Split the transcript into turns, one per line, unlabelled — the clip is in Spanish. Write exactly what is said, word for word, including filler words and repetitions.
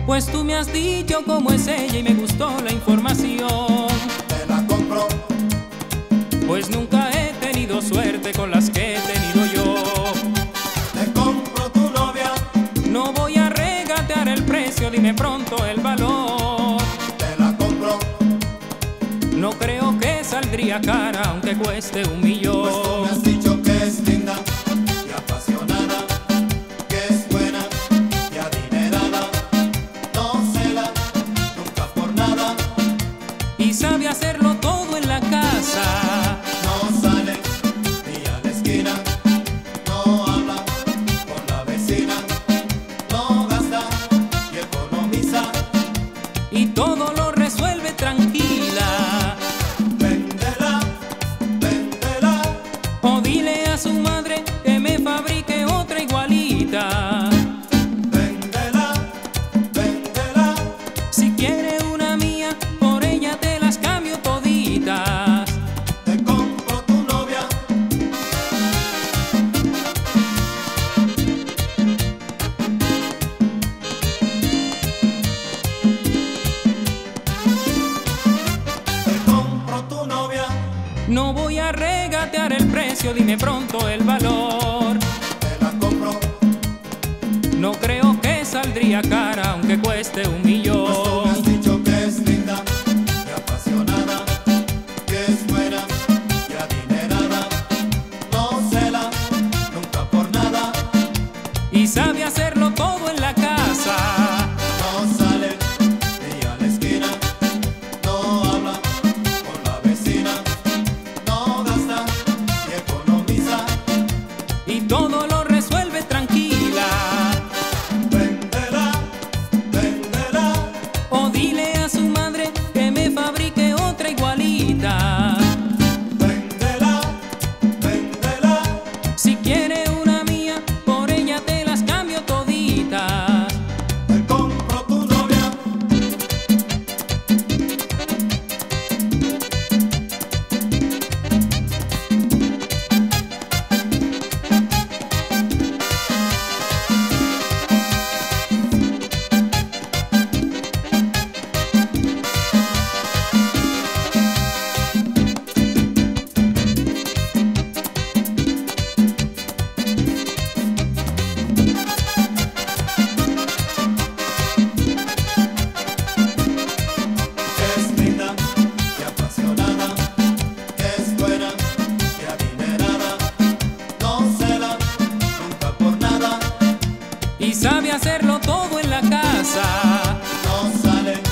Pues tú me has dicho cómo es ella y me gustó la información.
Te la compro,
pues nunca he tenido suerte con las que he tenido yo.
te compro tu novia,
No voy a regatear el precio, dime pronto el valor.
te la compro,
No creo que saldría cara aunque cueste un millón.
pues tú me has dicho que es linda y apasionada, que es buena y adinerada, no cela nunca por nada,
Y sabe hacerlo todo en la casa.
no sale ni a la esquina, no habla con la vecina, no gasta y economiza.
Y todo lo resuelve tranquila.
Véndela, véndela,
O dile a su madre que me fabrique otra igualita.
véndela, véndela,
Si quiere una mía, por ella te las cambio toditas.
te compro tu novia, te compro tu novia,
No voy a regatear el precio, dime pronto el valor.
te la compro,
No creo que saldría cara aunque cueste un
pues tú me
millón.
has dicho que es linda y apasionada, que es buena y adinerada, no cela nunca por nada,
Y sabe hacerlo todo en la casa.
no sale ni a la esquina, no habla con la vecina, no gasta y economiza.
Y todo lo resuelve tranquila.
Véndela, véndela,
O dile a su madre que me fabrique otra igualita.
véndela, véndela,
Si quiere una mía, por ella te las cambio toditas.
te compro tu novia, que es linda y apasionada, que es buena y adinerada, no cela nunca por nada,
Y sabe hacerlo todo en la casa.
no sale